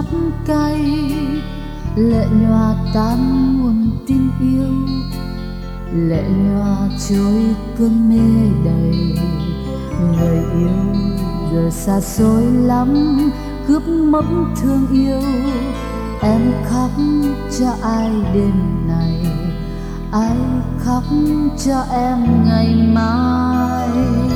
cay, lệ nhòa tan nguồn tin yêu, lệ nhòa trôi cơn mê đầy. Người yêu giờ xa xôi lắm, cướp mất thương yêu. Em khóc cho ai đêm này, ai khóc cho em ngày mai.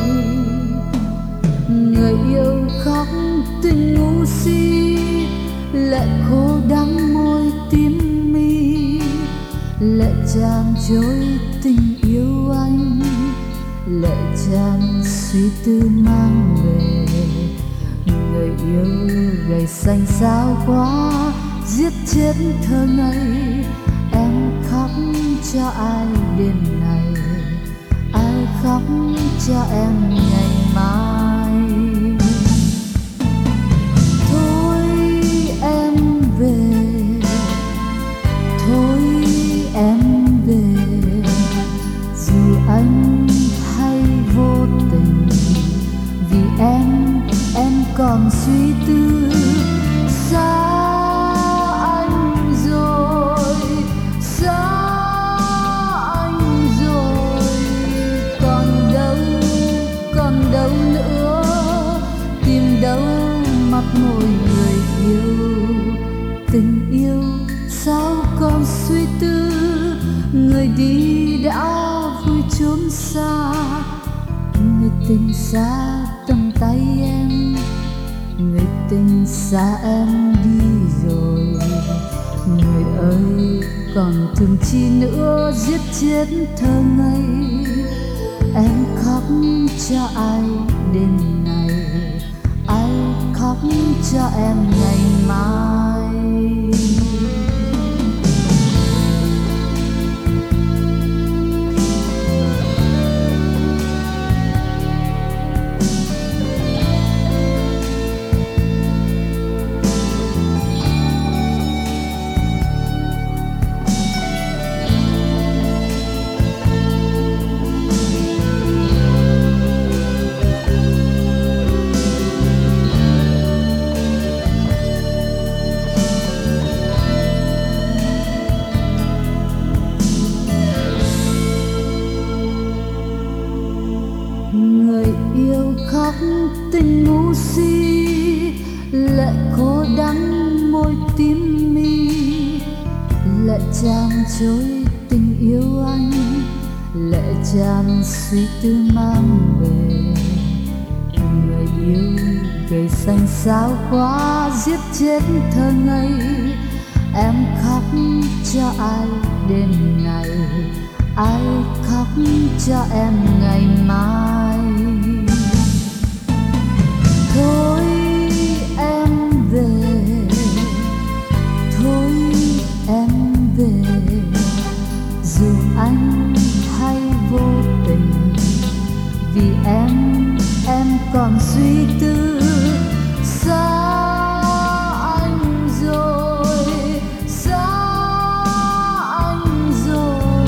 Người yêu khóc tình ngu si, lệ khô đắng môi tím mi, lệ tràn trôi tình yêu anh, lệ tràn suy tư mang về. Người yêu gầy xanh xao quá, giết chết thơ ngây. Em khóc cho ai đêm này, ai khóc cho em ngày mai. Thôi em về, thôi em về, dù anh hay vô tình. Vì em còn suy tư. Xa anh rồi, xa anh rồi, còn đâu nữa, tìm đâu mắt môi người yêu. Tình yêu sao còn suy tư, người đi đã vui trốn xa. Người tình xa tầm tay em, người tình xa em đi rồi. Người ơi còn thương chi nữa, giết chết thơ ngây. Em khóc cho ai đêm này, ai khóc cho em ngày mai. Người yêu khóc tình ngu si, lệ khô đắng môi tím mi, lệ tràn trôi tình yêu anh, lệ tràn suy tư mang về. Người yêu gầy xanh xao quá, giết chết thơ ngây. Em khóc cho ai đêm này, ai khóc cho em ngày mai. Thôi em về, thôi em về, dù anh hay vô tình. Vì em còn suy tư. Xa anh rồi, xa anh rồi,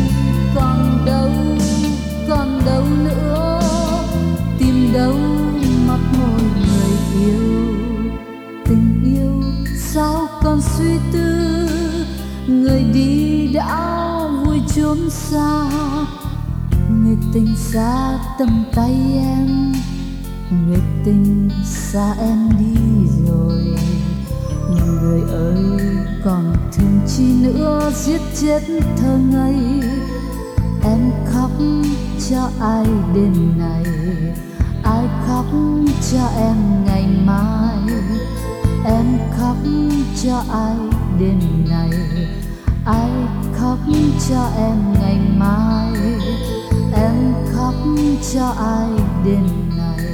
còn đâu nữa, tìm đâu mắt môi người yêu. Tình yêu sao còn suy tư, người đi đã vui trốn xa. Người tình xa tầm tay em, người tình xa em đi rồi. Người ơi còn thương chi nữa, giết chết thơ ngây. Em khóc cho ai đêm này, ai khóc cho em ngày mai. Em khóc cho ai đêm này, ai khóc cho em ngày mai. Em khóc cho ai đêm này,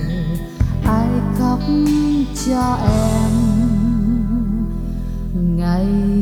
ai khóc cho em ngày